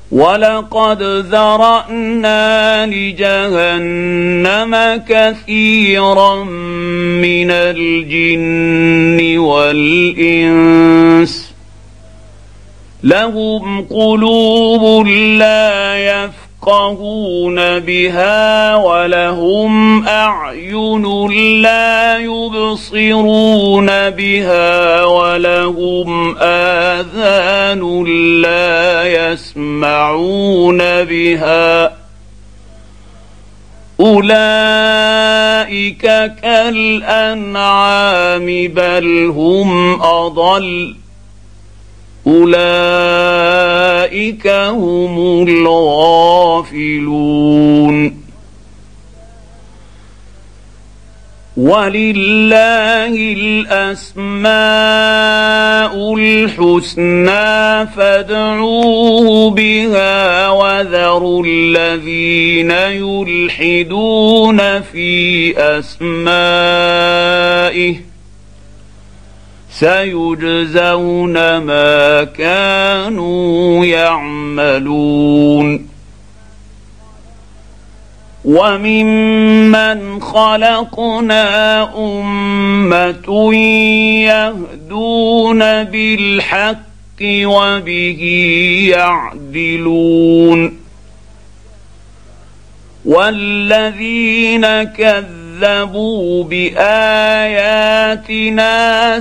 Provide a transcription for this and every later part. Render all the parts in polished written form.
ولقد ذرأنا لجهنم كثيرا من الجن والإنس لهم قلوب لا يفقهون بها ولهم أعين لا يبصرون بها ولهم آذان لا يسمعون بها أولئك كالأنعام بل هم أضل أولئك هم الغافلون ولله الأسماء الحسنى فادعوه بها وذروا الذين يلحدون في أسمائه سيجزون ما كانوا يعملون وممن خلقنا أمة يهدون بالحق وبه يعدلون والذين كذبوا بآياتنا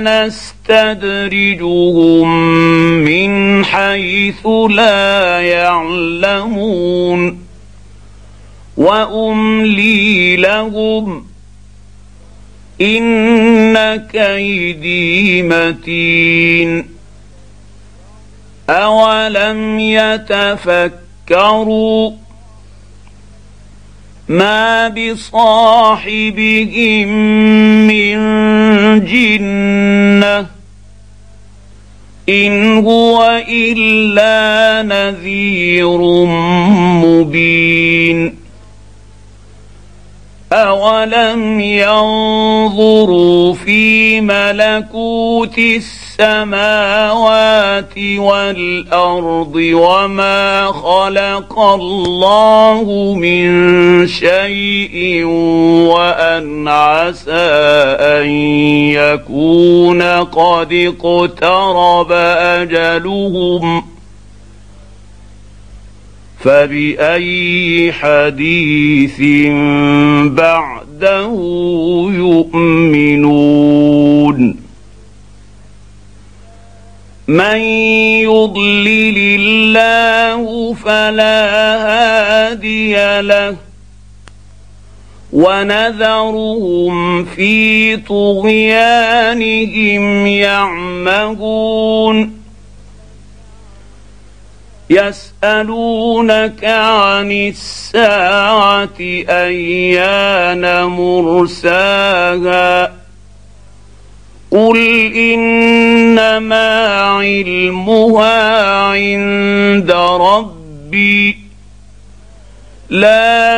سنستدرجهم من حيث لا يعلمون وأملي لهم إن كيدي متين أولم يتفكروا ما بصاحبهم من جنة إن هو إلا نذير مبين أولم ينظروا في ملكوت السماوات والأرض وما خلق الله من شيء وأن عسى أن يكون قد اقترب أجلهم فبأي حديث بعده يؤمنون من يضلل الله فلا هادي له ونذرهم في طغيانهم يعمهون يسألونك عن الساعة أيان مرساها قل إنما علمها عند ربي لا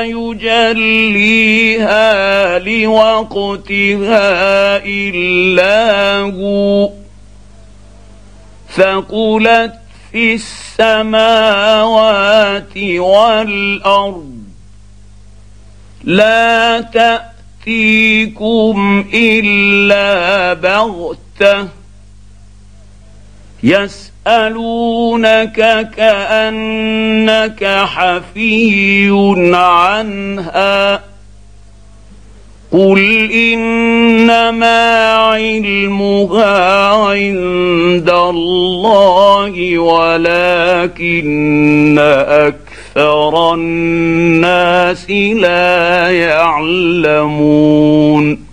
يجليها لوقتها إلا هو ثقلت في السماوات والأرض لا تأتيكم إلا بغتة يسألونك كأنك حفي عنها قل إنما علمها عند الله ولكن أكثر الناس لا يعلمون